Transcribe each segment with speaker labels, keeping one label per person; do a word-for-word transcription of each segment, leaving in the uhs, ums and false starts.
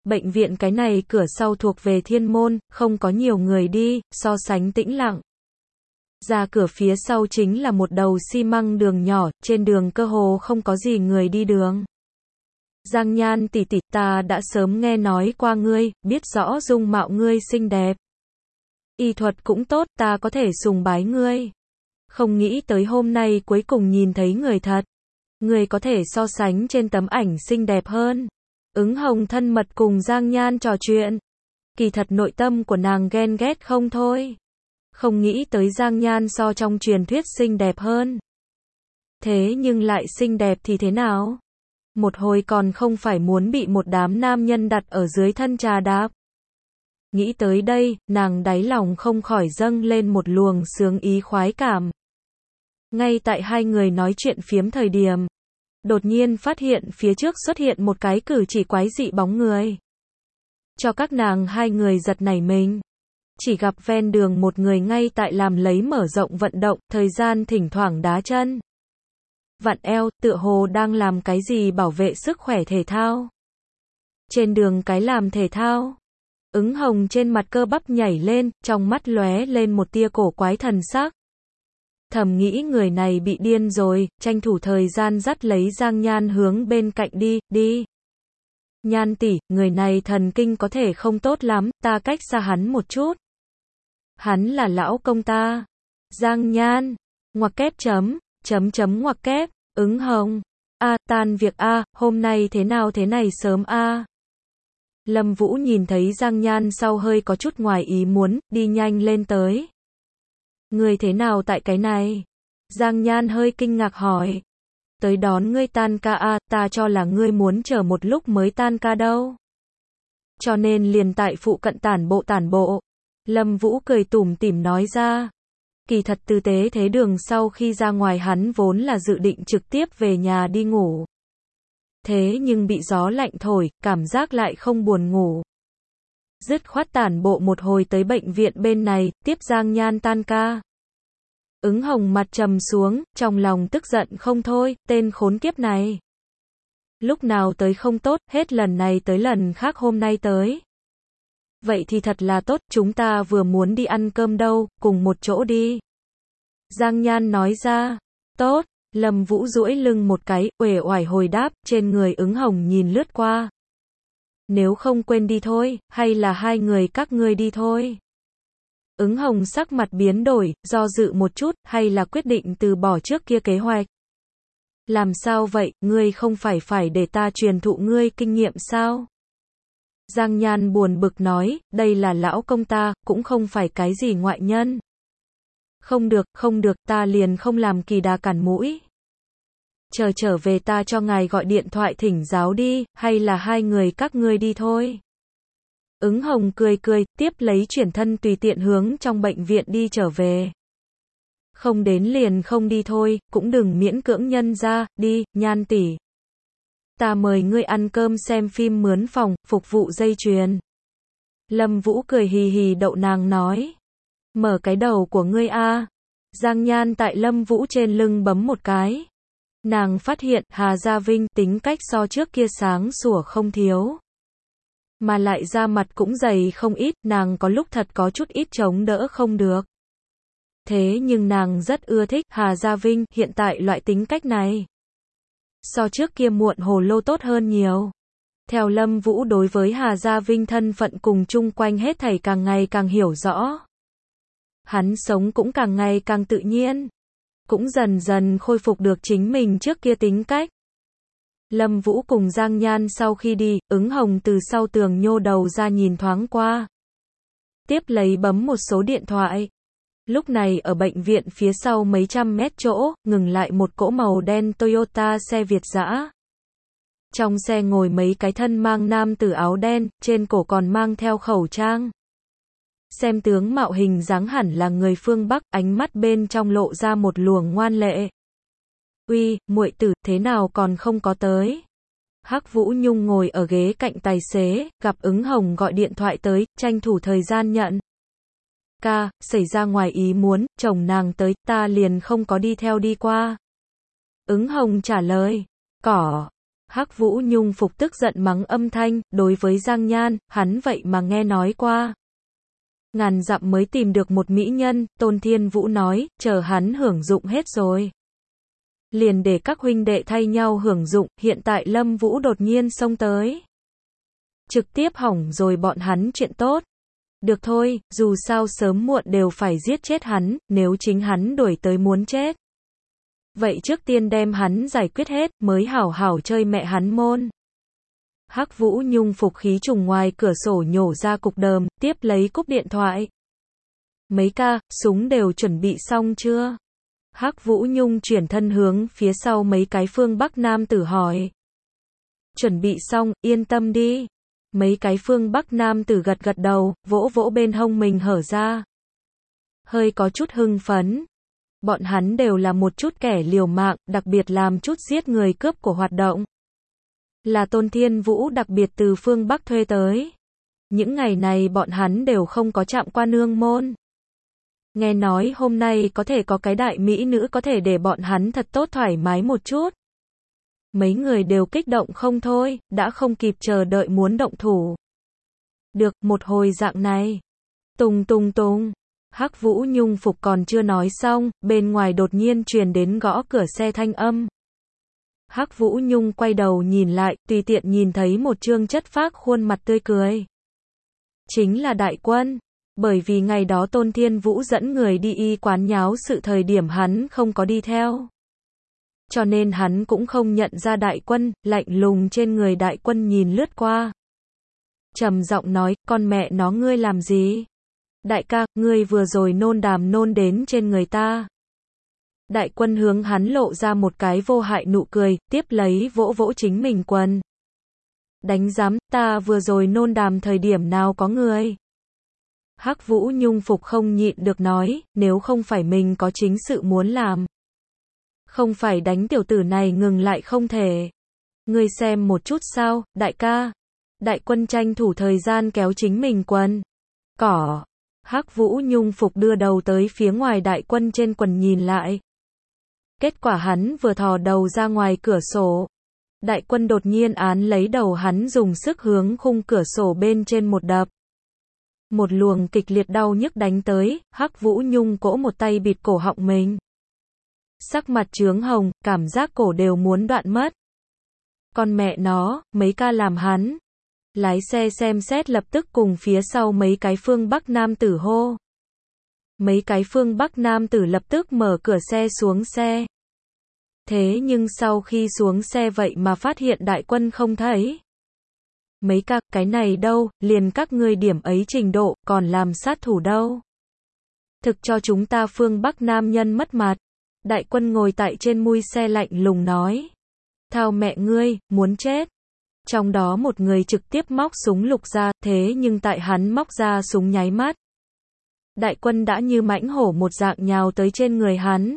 Speaker 1: Bệnh viện cái này cửa sau thuộc về thiên môn, không có nhiều người đi, so sánh tĩnh lặng. Ra cửa phía sau chính là một đầu xi măng đường nhỏ, trên đường cơ hồ không có gì người đi đường. Giang Nhan tỷ tỷ, ta đã sớm nghe nói qua ngươi, biết rõ dung mạo ngươi xinh đẹp. Y thuật cũng tốt, ta có thể sùng bái ngươi. Không nghĩ tới hôm nay cuối cùng nhìn thấy người thật. Người có thể so sánh trên tấm ảnh xinh đẹp hơn. Ứng Hồng thân mật cùng Giang Nhan trò chuyện. Kỳ thật nội tâm của nàng ghen ghét không thôi. Không nghĩ tới Giang Nhan so trong truyền thuyết xinh đẹp hơn. Thế nhưng lại xinh đẹp thì thế nào? Một hồi còn không phải muốn bị một đám nam nhân đặt ở dưới thân trà đạp. Nghĩ tới đây, nàng đáy lòng không khỏi dâng lên một luồng sướng ý khoái cảm. Ngay tại hai người nói chuyện phiếm thời điểm, đột nhiên phát hiện phía trước xuất hiện một cái cử chỉ quái dị bóng người. Cho các nàng hai người giật nảy mình. Chỉ gặp ven đường một người ngay tại làm lấy mở rộng vận động, thời gian thỉnh thoảng đá chân. Vặn eo, tựa hồ đang làm cái gì bảo vệ sức khỏe thể thao. Trên đường cái làm thể thao. Ứng Hồng trên mặt cơ bắp nhảy lên, trong mắt lóe lên một tia cổ quái thần sắc. Thầm nghĩ người này bị điên rồi, tranh thủ thời gian dắt lấy Giang Nhan hướng bên cạnh đi, đi. Nhan tỷ, người này thần kinh có thể không tốt lắm, ta cách xa hắn một chút. Hắn là lão công ta. Giang Nhan, ngoặc kép chấm, chấm chấm ngoặc kép, Ứng Hồng. A, tan việc a, hôm nay thế nào thế này sớm a. Lâm Vũ nhìn thấy Giang Nhan sau hơi có chút ngoài ý muốn, đi nhanh lên tới. Ngươi thế nào tại cái này? Giang Nhan hơi kinh ngạc hỏi. Tới đón ngươi tan ca a, ta cho là ngươi muốn chờ một lúc mới tan ca đâu. Cho nên liền tại phụ cận tản bộ tản bộ. Lâm Vũ cười tủm tỉm nói ra. Kỳ thật tư tế thế đường sau khi ra ngoài hắn vốn là dự định trực tiếp về nhà đi ngủ. Thế nhưng bị gió lạnh thổi, cảm giác lại không buồn ngủ. Dứt khoát tản bộ một hồi tới bệnh viện bên này, tiếp Giang Nhan tan ca. Ứng Hồng mặt trầm xuống, trong lòng tức giận không thôi, tên khốn kiếp này. Lúc nào tới không tốt, hết lần này tới lần khác hôm nay tới. Vậy thì thật là tốt, chúng ta vừa muốn đi ăn cơm đâu, cùng một chỗ đi. Giang Nhan nói ra, tốt, Lâm Vũ duỗi lưng một cái, uể oải hồi đáp, trên người Ứng Hồng nhìn lướt qua. Nếu không quên đi thôi, hay là hai người các ngươi đi thôi. Ứng Hồng sắc mặt biến đổi, do dự một chút, hay là quyết định từ bỏ trước kia kế hoạch. Làm sao vậy, ngươi không phải phải để ta truyền thụ ngươi kinh nghiệm sao? Giang Nhan buồn bực nói, đây là lão công ta, cũng không phải cái gì ngoại nhân. Không được, không được, ta liền không làm kỳ đà cản mũi. Chờ trở về ta cho ngài gọi điện thoại thỉnh giáo đi, hay là hai người các ngươi đi thôi. Ứng Hồng cười cười, tiếp lấy chuyển thân tùy tiện hướng trong bệnh viện đi trở về. Không đến liền không đi thôi, cũng đừng miễn cưỡng nhân ra, đi, Nhan tỷ. Ta mời ngươi ăn cơm xem phim mướn phòng, phục vụ dây chuyền. Lâm Vũ cười hì hì đậu nàng nói. Mở cái đầu của ngươi a. Giang Nhan tại Lâm Vũ trên lưng bấm một cái. Nàng phát hiện Hà Gia Vinh tính cách so trước kia sáng sủa không thiếu. Mà lại da mặt cũng dày không ít, nàng có lúc thật có chút ít chống đỡ không được. Thế nhưng nàng rất ưa thích Hà Gia Vinh hiện tại loại tính cách này. So trước kia muộn hồ lô tốt hơn nhiều. Theo Lâm Vũ đối với Hà Gia Vinh thân phận cùng chung quanh hết thảy càng ngày càng hiểu rõ. Hắn sống cũng càng ngày càng tự nhiên. Cũng dần dần khôi phục được chính mình trước kia tính cách. Lâm Vũ cùng Giang Nhan sau khi đi, Ứng Hồng từ sau tường nhô đầu ra nhìn thoáng qua. Tiếp lấy bấm một số điện thoại. Lúc này ở bệnh viện phía sau mấy trăm mét chỗ, ngừng lại một cỗ màu đen Toyota xe Việt dã. Trong xe ngồi mấy cái thân mang nam tử áo đen, trên cổ còn mang theo khẩu trang. Xem tướng mạo hình dáng hẳn là người phương Bắc, ánh mắt bên trong lộ ra một luồng ngoan lệ. Uy, muội tử, thế nào còn không có tới? Hắc Vũ Nhung ngồi ở ghế cạnh tài xế, gặp Ứng Hồng gọi điện thoại tới, tranh thủ thời gian nhận. Ca, xảy ra ngoài ý muốn, chồng nàng tới, ta liền không có đi theo đi qua. Ứng Hồng trả lời. Cỏ. Hắc Vũ Nhung Phục tức giận mắng âm thanh, đối với Giang Nhan, hắn vậy mà nghe nói qua. Ngàn dặm mới tìm được một mỹ nhân, Tôn Thiên Vũ nói, chờ hắn hưởng dụng hết rồi. Liền để các huynh đệ thay nhau hưởng dụng, hiện tại Lâm Vũ đột nhiên xông tới. Trực tiếp hỏng rồi bọn hắn chuyện tốt. Được thôi, dù sao sớm muộn đều phải giết chết hắn, nếu chính hắn đuổi tới muốn chết. Vậy trước tiên đem hắn giải quyết hết, mới hảo hảo chơi mẹ hắn môn. Hắc Vũ Nhung Phục khí trùng ngoài cửa sổ nhổ ra cục đờm, tiếp lấy cúp điện thoại. Mấy ca, súng đều chuẩn bị xong chưa? Hắc Vũ Nhung chuyển thân hướng phía sau mấy cái phương Bắc nam tử hỏi. Chuẩn bị xong, yên tâm đi. Mấy cái phương Bắc nam tử gật gật đầu, vỗ vỗ bên hông mình hở ra. Hơi có chút hưng phấn. Bọn hắn đều là một chút kẻ liều mạng, đặc biệt làm chút giết người cướp của hoạt động. Là Tôn Thiên Vũ đặc biệt từ phương Bắc thuê tới. Những ngày này bọn hắn đều không có chạm qua nương môn. Nghe nói hôm nay có thể có cái đại mỹ nữ có thể để bọn hắn thật tốt thoải mái một chút. Mấy người đều kích động không thôi, đã không kịp chờ đợi muốn động thủ. Được, một hồi dạng này. Tùng tùng tùng. Hắc Vũ Nhung Phục còn chưa nói xong, bên ngoài đột nhiên truyền đến gõ cửa xe thanh âm. Hắc Vũ Nhung quay đầu nhìn lại, tùy tiện nhìn thấy một trương chất phác khuôn mặt tươi cười. Chính là Đại Quân. Bởi vì ngày đó Tôn Thiên Vũ dẫn người đi y quán nháo sự thời điểm hắn không có đi theo. Cho nên hắn cũng không nhận ra Đại Quân, lạnh lùng trên người Đại Quân nhìn lướt qua. Trầm giọng nói, con mẹ nó ngươi làm gì? Đại ca, ngươi vừa rồi nôn đàm nôn đến trên người ta. Đại Quân hướng hắn lộ ra một cái vô hại nụ cười, tiếp lấy vỗ vỗ chính mình quần. Đánh giám, ta vừa rồi nôn đàm thời điểm nào có người. Hắc Vũ Nhung Phục không nhịn được nói, nếu không phải mình có chính sự muốn làm. Không phải đánh tiểu tử này ngừng lại không thể. Ngươi xem một chút sao, đại ca. Đại Quân tranh thủ thời gian kéo chính mình quần. Cỏ. Hắc Vũ Nhung Phục đưa đầu tới phía ngoài Đại Quân trên quần nhìn lại. Kết quả hắn vừa thò đầu ra ngoài cửa sổ. Đại Quân đột nhiên án lấy đầu hắn dùng sức hướng khung cửa sổ bên trên một đập. Một luồng kịch liệt đau nhức đánh tới, Hắc Vũ Nhung cỗ một tay bịt cổ họng mình. Sắc mặt chướng hồng, cảm giác cổ đều muốn đoạn mất. Con mẹ nó, mấy ca làm hắn. Lái xe xem xét lập tức cùng phía sau mấy cái phương Bắc nam tử hô. Mấy cái phương Bắc nam tử lập tức mở cửa xe xuống xe. Thế nhưng sau khi xuống xe vậy mà phát hiện Đại Quân không thấy. Mấy ca, cái này đâu, liền các ngươi điểm ấy trình độ, còn làm sát thủ đâu. Thực cho chúng ta phương Bắc nam nhân mất mặt. Đại Quân ngồi tại trên mui xe lạnh lùng nói. Thao mẹ ngươi, muốn chết. Trong đó một người trực tiếp móc súng lục ra, thế nhưng tại hắn móc ra súng nháy mắt. Đại Quân đã như mãnh hổ một dạng nhào tới trên người hắn.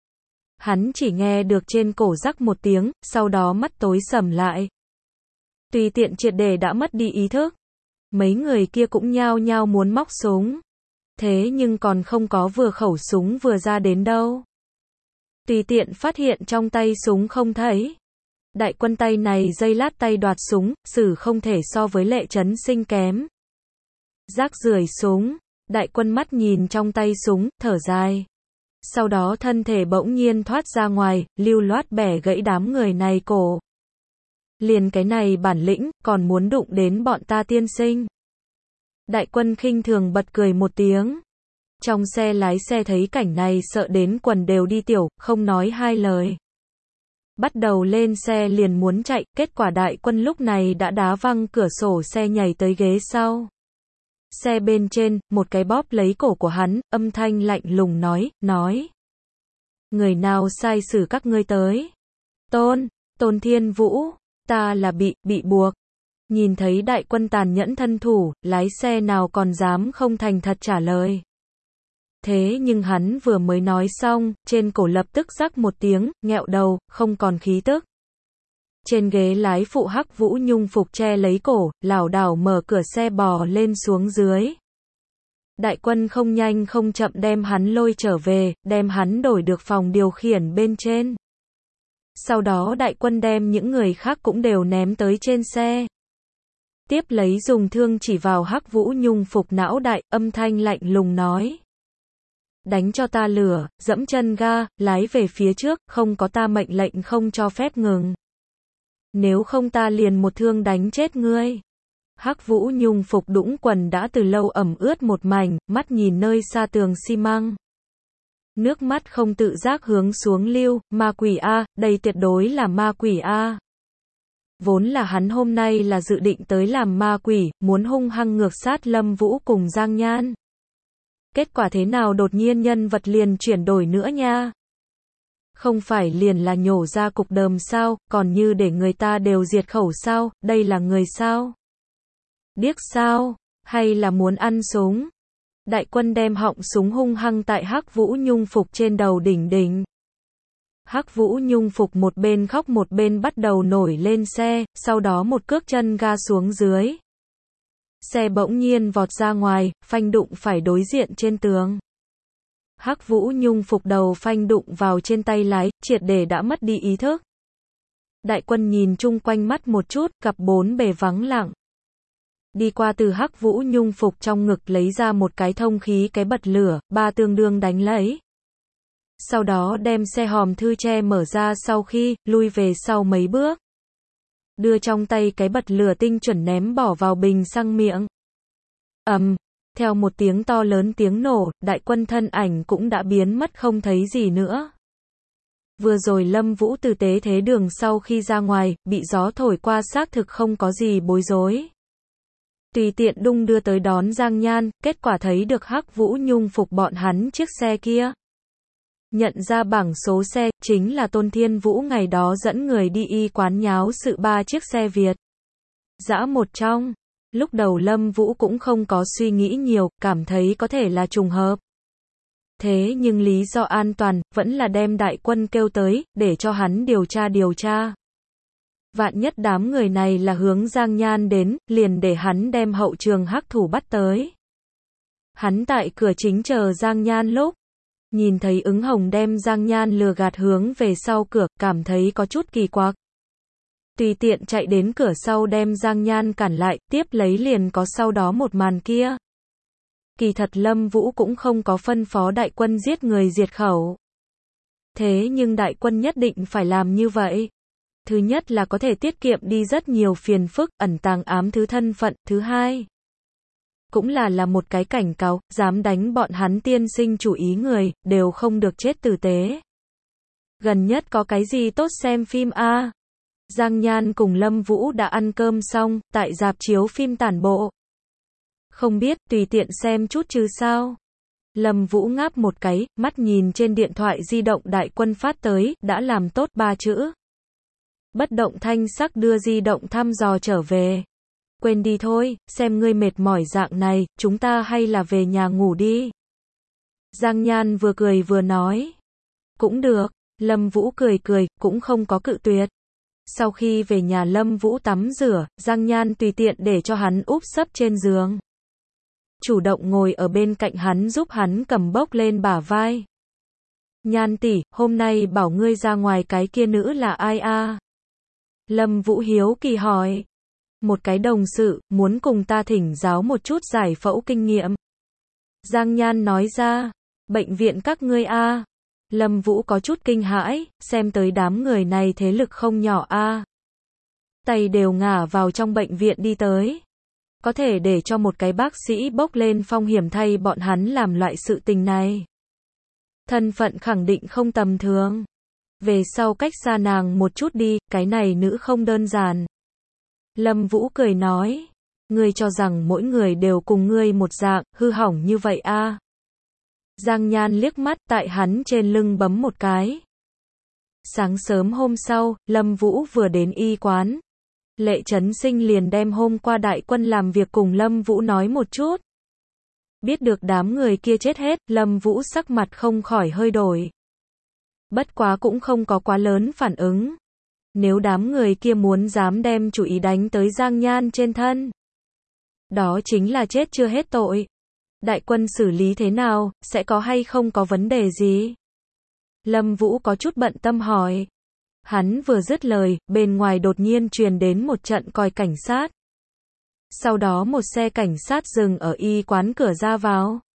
Speaker 1: Hắn chỉ nghe được trên cổ rắc một tiếng, sau đó mắt tối sầm lại. Tùy tiện triệt để đã mất đi ý thức. Mấy người kia cũng nhao nhao muốn móc súng. Thế nhưng còn không có vừa khẩu súng vừa ra đến đâu. Tùy tiện phát hiện trong tay súng không thấy. Đại Quân tay này giây lát tay đoạt súng, xử không thể so với Lệ Chấn Sinh kém. Rác rưởi súng. Đại Quân mắt nhìn trong tay súng, thở dài. Sau đó thân thể bỗng nhiên thoát ra ngoài, lưu loát bẻ gãy đám người này cổ. Liền cái này bản lĩnh, còn muốn đụng đến bọn ta tiên sinh. Đại Quân khinh thường bật cười một tiếng. Trong xe lái xe thấy cảnh này sợ đến quần đều đi tiểu, không nói hai lời. Bắt đầu lên xe liền muốn chạy, kết quả Đại Quân lúc này đã đá văng cửa sổ xe nhảy tới ghế sau. Xe bên trên, một cái bóp lấy cổ của hắn, âm thanh lạnh lùng nói, nói. Người nào sai xử các ngươi tới? Tôn, Tôn Thiên Vũ, ta là bị, bị buộc. Nhìn thấy Đại Quân tàn nhẫn thân thủ, lái xe nào còn dám không thành thật trả lời. Thế nhưng hắn vừa mới nói xong, trên cổ lập tức rắc một tiếng, nghẹo đầu, không còn khí tức. Trên ghế lái phụ Hắc Vũ Nhung Phục che lấy cổ, lảo đảo mở cửa xe bò lên xuống dưới. Đại Quân không nhanh không chậm đem hắn lôi trở về, đem hắn đổi được phòng điều khiển bên trên. Sau đó đại quân đem những người khác cũng đều ném tới trên xe. Tiếp lấy dùng thương chỉ vào Hắc Vũ Nhung Phục não đại, âm thanh lạnh lùng nói. Đánh cho ta lửa, dẫm chân ga, lái về phía trước, không có ta mệnh lệnh không cho phép ngừng. Nếu không ta liền một thương đánh chết ngươi. Hắc Vũ Nhung Phục đũng quần đã từ lâu ẩm ướt một mảnh, mắt nhìn nơi xa tường xi măng. Nước mắt không tự giác hướng xuống lưu, ma quỷ A, đây tuyệt đối là ma quỷ A. Vốn là hắn hôm nay là dự định tới làm ma quỷ, muốn hung hăng ngược sát Lâm Vũ cùng Giang Nhan. Kết quả thế nào đột nhiên nhân vật liền chuyển đổi nữa nha. Không phải liền là nhổ ra cục đờm sao, còn như để người ta đều diệt khẩu sao, đây là người sao? Điếc sao? Hay là muốn ăn súng? Đại quân đem họng súng hung hăng tại Hắc Vũ Nhung Phục trên đầu đỉnh đỉnh. Hắc Vũ Nhung Phục một bên khóc một bên bắt đầu nổi lên xe, sau đó một cước chân ga xuống dưới. Xe bỗng nhiên vọt ra ngoài, phanh đụng phải đối diện trên tường. Hắc Vũ Nhung Phục đầu phanh đụng vào trên tay lái, triệt để đã mất đi ý thức. Đại quân nhìn chung quanh mắt một chút, cặp bốn bề vắng lặng. Đi qua từ Hắc Vũ Nhung Phục trong ngực lấy ra một cái thông khí cái bật lửa, ba tương đương đánh lấy. Sau đó đem xe hòm thư che mở ra sau khi, lui về sau mấy bước. Đưa trong tay cái bật lửa tinh chuẩn ném bỏ vào bình xăng miệng. Ầm, theo một tiếng to lớn tiếng nổ, đại quân thân ảnh cũng đã biến mất không thấy gì nữa. Vừa rồi Lâm Vũ từ tế thế đường sau khi ra ngoài, bị gió thổi qua xác thực không có gì bối rối. Tùy tiện đung đưa tới đón Giang Nhan, kết quả thấy được Hắc Vũ Nhung Phục bọn hắn chiếc xe kia. Nhận ra bảng số xe, chính là Tôn Thiên Vũ ngày đó dẫn người đi y quán nháo sự ba chiếc xe Việt. Dã một trong. Lúc đầu Lâm Vũ cũng không có suy nghĩ nhiều, cảm thấy có thể là trùng hợp. Thế nhưng lý do an toàn, vẫn là đem đại quân kêu tới, để cho hắn điều tra điều tra. Vạn nhất đám người này là hướng Giang Nhan đến, liền để hắn đem hậu trường hắc thủ bắt tới. Hắn tại cửa chính chờ Giang Nhan lúc. Nhìn thấy ứng hồng đem Giang Nhan lừa gạt hướng về sau cửa, cảm thấy có chút kỳ quặc. Tùy tiện chạy đến cửa sau đem Giang Nhan cản lại, tiếp lấy liền có sau đó một màn kia. Kỳ thật Lâm Vũ cũng không có phân phó đại quân giết người diệt khẩu. Thế nhưng đại quân nhất định phải làm như vậy. Thứ nhất là có thể tiết kiệm đi rất nhiều phiền phức, ẩn tàng ám thứ thân phận, thứ hai. Cũng là là một cái cảnh cáo, dám đánh bọn hắn tiên sinh chủ ý người, đều không được chết tử tế. Gần nhất có cái gì tốt xem phim a? Giang Nhan cùng Lâm Vũ đã ăn cơm xong, tại rạp chiếu phim tản bộ. Không biết, tùy tiện xem chút chứ sao. Lâm Vũ ngáp một cái, mắt nhìn trên điện thoại di động đại quân phát tới, đã làm tốt ba chữ. Bất động thanh sắc đưa di động thăm dò trở về. Quên đi thôi, xem ngươi mệt mỏi dạng này, chúng ta hay là về nhà ngủ đi. Giang Nhan vừa cười vừa nói. Cũng được, Lâm Vũ cười cười, cũng không có cự tuyệt. Sau khi về nhà Lâm Vũ tắm rửa, Giang Nhan tùy tiện để cho hắn úp sấp trên giường. Chủ động ngồi ở bên cạnh hắn giúp hắn cầm bốc lên bả vai. Nhan tỷ, hôm nay bảo ngươi ra ngoài cái kia nữ là ai a? Lâm Vũ hiếu kỳ hỏi. Một cái đồng sự, muốn cùng ta thỉnh giáo một chút giải phẫu kinh nghiệm. Giang Nhan nói ra. Bệnh viện các ngươi a? Lâm Vũ có chút kinh hãi, xem tới đám người này thế lực không nhỏ a. Tay đều ngả vào trong bệnh viện đi tới. Có thể để cho một cái bác sĩ bốc lên phong hiểm thay bọn hắn làm loại sự tình này. Thân phận khẳng định không tầm thường. Về sau cách xa nàng một chút đi, cái này nữ không đơn giản. Lâm Vũ cười nói. Ngươi cho rằng mỗi người đều cùng ngươi một dạng, hư hỏng như vậy a? Giang Nhan liếc mắt tại hắn trên lưng bấm một cái. Sáng sớm hôm sau, Lâm Vũ vừa đến y quán. Lệ Chấn Sinh liền đem hôm qua đại quân làm việc cùng Lâm Vũ nói một chút. Biết được đám người kia chết hết, Lâm Vũ sắc mặt không khỏi hơi đổi. Bất quá cũng không có quá lớn phản ứng. Nếu đám người kia muốn dám đem chủ ý đánh tới Giang Nhan trên thân, đó chính là chết chưa hết tội. Đại quân xử lý thế nào, sẽ có hay không có vấn đề gì? Lâm Vũ có chút bận tâm hỏi. Hắn vừa dứt lời, bên ngoài đột nhiên truyền đến một trận còi cảnh sát. Sau đó một xe cảnh sát dừng ở y quán cửa ra vào.